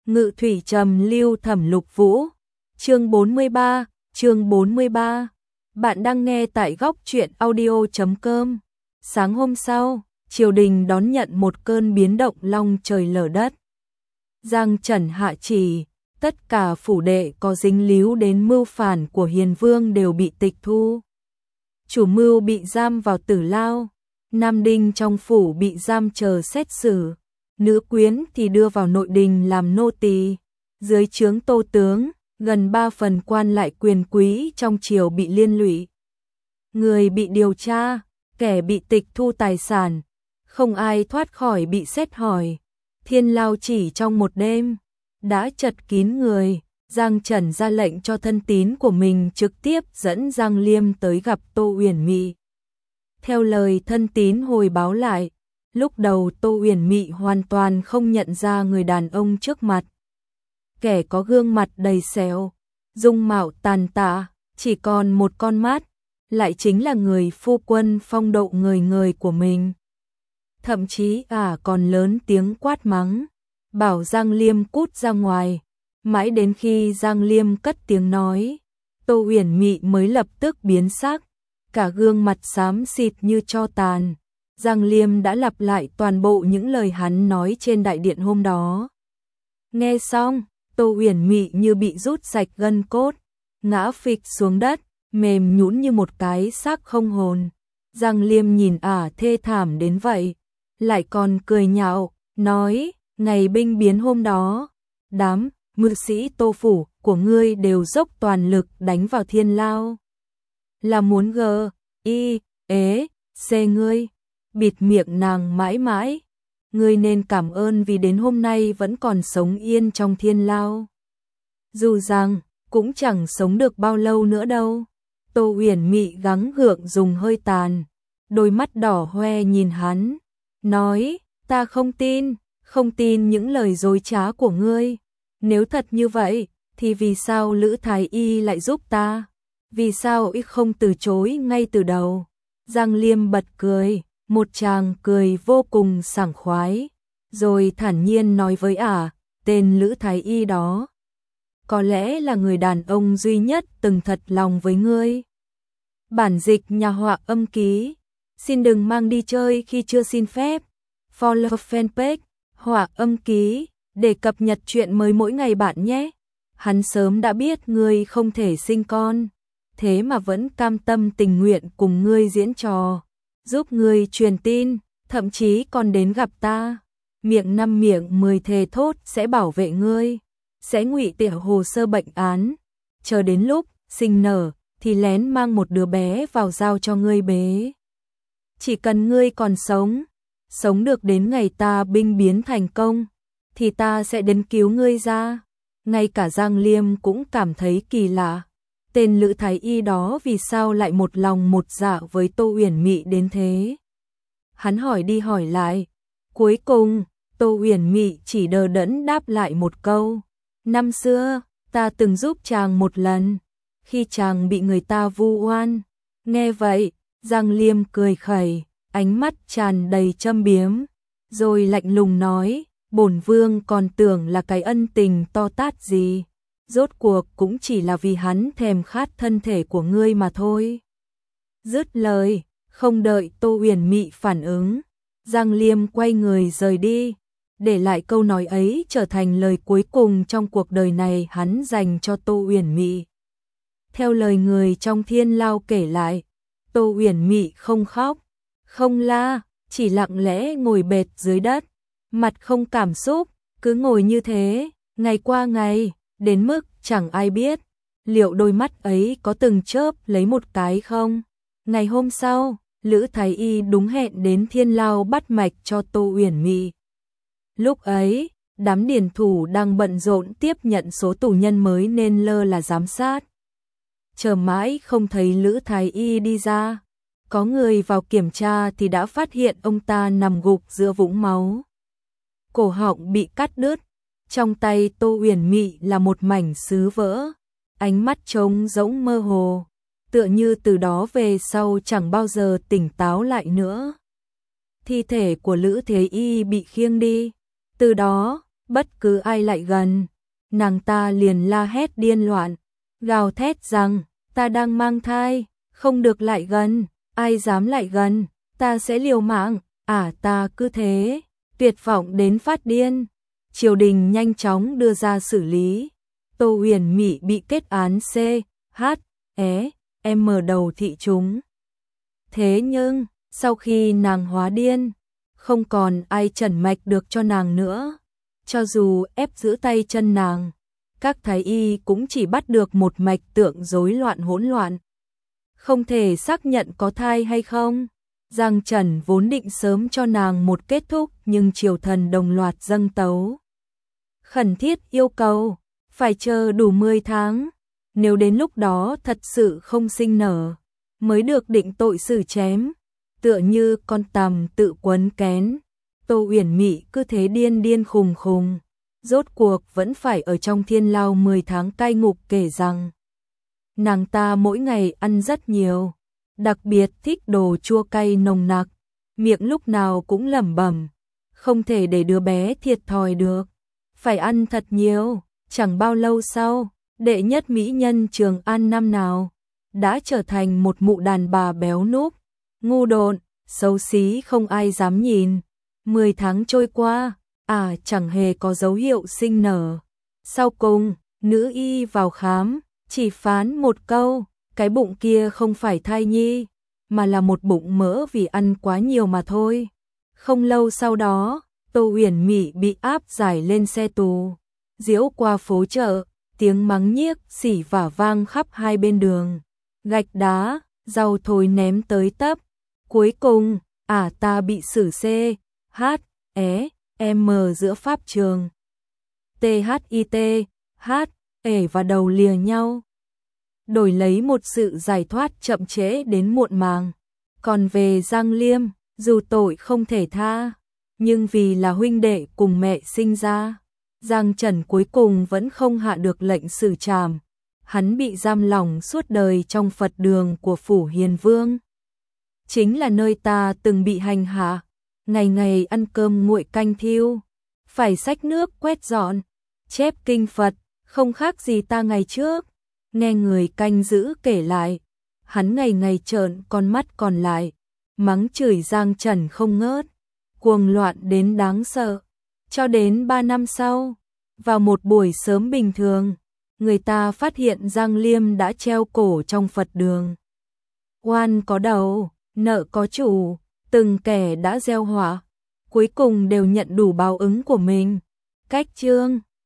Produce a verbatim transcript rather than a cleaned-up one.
Ngự thủy trầm lưu thẩm lục vũ. Chương bốn mươi ba, chương bốn mươi ba. Bạn đang nghe tại góc truyện audio chấm com. Sáng hôm sau, triều đình đón nhận một cơn biến động long trời lở đất. Giang Trần hạ chỉ, tất cả phủ đệ có dính líu đến mưu phản của Hiền Vương đều bị tịch thu. Chủ mưu bị giam vào tử lao, nam đinh trong phủ bị giam chờ xét xử, nữ quyến thì đưa vào nội đình làm nô tỳ. Dưới trướng Tô tướng, gần ba phần quan lại quyền quý trong triều bị liên lụy. Người bị điều tra, kẻ bị tịch thu tài sản, không ai thoát khỏi bị xét hỏi. Thiên lao chỉ trong một đêm đã chật kín người. Giang Trần ra lệnh cho thân tín của mình trực tiếp dẫn Giang Liêm tới gặp Tô Uyển Mị. Theo lời thân tín hồi báo lại, lúc đầu Tô Uyển Mị hoàn toàn không nhận ra người đàn ông trước mặt. Kẻ có gương mặt đầy sẹo, dung mạo tàn tạ, chỉ còn một con mắt, lại chính là người phu quân phong độ người người của mình. Thậm chí ả à còn lớn tiếng quát mắng, bảo Giang Liêm cút ra ngoài. Mãi đến khi Giang Liêm cất tiếng nói, Tô Uyển Mị mới lập tức biến sắc, cả gương mặt xám xịt như tro tàn. Giang Liêm đã lặp lại toàn bộ những lời hắn nói trên đại điện hôm đó. Nghe xong, Tô Uyển Mị như bị rút sạch gân cốt, ngã phịch xuống đất, mềm nhũn như một cái xác không hồn. Giang Liêm nhìn ả thê thảm đến vậy, lại còn cười nhạo, nói, ngày binh biến hôm đó, đám mưu sĩ Tô phủ của ngươi đều dốc toàn lực đánh vào thiên lao. Là muốn gờ, y, ế, xê ngươi, bịt miệng nàng mãi mãi. Ngươi nên cảm ơn vì đến hôm nay vẫn còn sống yên trong thiên lao. Dù rằng, cũng chẳng sống được bao lâu nữa đâu. Tô Uyển Mị gắng gượng dùng hơi tàn, đôi mắt đỏ hoe nhìn hắn, nói, ta không tin, không tin những lời dối trá của ngươi. Nếu thật như vậy, thì vì sao Lữ Thái Y lại giúp ta? Vì sao y không từ chối ngay từ đầu? Giang Liêm bật cười, một tràng cười vô cùng sảng khoái, rồi thản nhiên nói với ả, tên Lữ Thái Y đó có lẽ là người đàn ông duy nhất từng thật lòng với ngươi. Bản dịch nhà họa âm ký, xin đừng mang đi chơi khi chưa xin phép. Follow fanpage, họa âm ký, để cập nhật chuyện mới mỗi ngày bạn nhé. Hắn sớm đã biết ngươi không thể sinh con, thế mà vẫn cam tâm tình nguyện cùng ngươi diễn trò, giúp ngươi truyền tin, thậm chí còn đến gặp ta. Miệng năm miệng mười thề thốt sẽ bảo vệ ngươi, sẽ ngụy tiểu hồ sơ bệnh án, chờ đến lúc sinh nở thì lén mang một đứa bé vào giao cho ngươi bế. Chỉ cần ngươi còn sống, sống được đến ngày ta binh biến thành công, thì ta sẽ đến cứu ngươi ra. Ngay cả Giang Liêm cũng cảm thấy kỳ lạ. Tên Lữ Thái Y đó vì sao lại một lòng một dạ với Tô Uyển Mị đến thế? Hắn hỏi đi hỏi lại. Cuối cùng, Tô Uyển Mị chỉ đờ đẫn đáp lại một câu. Năm xưa, ta từng giúp chàng một lần, khi chàng bị người ta vu oan. Nghe vậy, Giang Liêm cười khẩy, ánh mắt tràn đầy châm biếm, rồi lạnh lùng nói, bổn vương còn tưởng là cái ân tình to tát gì, rốt cuộc cũng chỉ là vì hắn thèm khát thân thể của ngươi mà thôi. Dứt lời, không đợi Tô Uyển Mị phản ứng, Giang Liêm quay người rời đi, để lại câu nói ấy trở thành lời cuối cùng trong cuộc đời này hắn dành cho Tô Uyển Mị. Theo lời người trong thiên lao kể lại, Tô Uyển Mị không khóc, không la, chỉ lặng lẽ ngồi bệt dưới đất, mặt không cảm xúc, cứ ngồi như thế, ngày qua ngày, đến mức chẳng ai biết liệu đôi mắt ấy có từng chớp lấy một cái không. Ngày hôm sau, Lữ Thái Y đúng hẹn đến thiên lao bắt mạch cho Tô Uyển Mị. Lúc ấy, đám điển thủ đang bận rộn tiếp nhận số tù nhân mới nên lơ là giám sát. Chờ mãi không thấy Lữ Thái Y đi ra, có người vào kiểm tra thì đã phát hiện ông ta nằm gục giữa vũng máu. Cổ họng bị cắt đứt, trong tay Tô Uyển Mị là một mảnh sứ vỡ, ánh mắt trống rỗng mơ hồ, tựa như từ đó về sau chẳng bao giờ tỉnh táo lại nữa. Thi thể của Lữ Thế Y bị khiêng đi, từ đó, bất cứ ai lại gần, nàng ta liền la hét điên loạn, gào thét rằng, ta đang mang thai, không được lại gần, ai dám lại gần, ta sẽ liều mạng, à ta cứ thế, tuyệt vọng đến phát điên. Triều đình nhanh chóng đưa ra xử lý, Tô Huyền Mị bị kết án C, H, E, M đầu thị chúng. Thế nhưng, sau khi nàng hóa điên, không còn ai trần mạch được cho nàng nữa. Cho dù ép giữ tay chân nàng, các thái y cũng chỉ bắt được một mạch tượng rối loạn hỗn loạn. Không thể xác nhận có thai hay không. Giang Trần vốn định sớm cho nàng một kết thúc, nhưng triều thần đồng loạt dâng tấu khẩn thiết yêu cầu phải chờ đủ mười tháng, nếu đến lúc đó thật sự không sinh nở, mới được định tội xử chém, tựa như con tằm tự quấn kén. Tô Uyển Mị cứ thế điên điên khùng khùng, rốt cuộc vẫn phải ở trong thiên lao mười tháng cai ngục, kể rằng nàng ta mỗi ngày ăn rất nhiều, đặc biệt thích đồ chua cay nồng nặc, miệng lúc nào cũng lẩm bẩm, không thể để đứa bé thiệt thòi được, phải ăn thật nhiều. Chẳng bao lâu sau, đệ nhất mỹ nhân Trường An năm nào đã trở thành một mụ đàn bà béo núc, ngu độn, xấu xí không ai dám nhìn. Mười tháng trôi qua, à chẳng hề có dấu hiệu sinh nở. Sau cùng, nữ y vào khám, chỉ phán một câu, cái bụng kia không phải thai nhi, mà là một bụng mỡ vì ăn quá nhiều mà thôi. Không lâu sau đó, Tô Huyền Mị bị áp giải lên xe tù, diễu qua phố chợ, tiếng mắng nhiếc xỉ vả vang khắp hai bên đường. Gạch đá, rau thối ném tới tấp. Cuối cùng, ả ta bị xử C, H, E, M giữa pháp trường. T H I T, H, ể và đầu lìa nhau. Đổi lấy một sự giải thoát chậm trễ đến muộn màng. Còn về Giang Liêm, dù tội không thể tha, nhưng vì là huynh đệ cùng mẹ sinh ra, Giang Trần cuối cùng vẫn không hạ được lệnh xử trảm. Hắn bị giam lỏng suốt đời trong Phật đường của Phủ Hiền Vương. Chính là nơi ta từng bị hành hạ, ngày ngày ăn cơm nguội canh thiêu, phải xách nước quét dọn, chép kinh Phật, không khác gì ta ngày trước. Nghe người canh giữ kể lại, hắn ngày ngày trợn con mắt còn lại, mắng chửi Giang Trần không ngớt, cuồng loạn đến đáng sợ. Cho đến ba năm sau, vào một buổi sớm bình thường, người ta phát hiện Giang Liêm đã treo cổ trong Phật đường. Oan có đầu, nợ có chủ, từng kẻ đã gieo họa, cuối cùng đều nhận đủ báo ứng của mình. Cách chương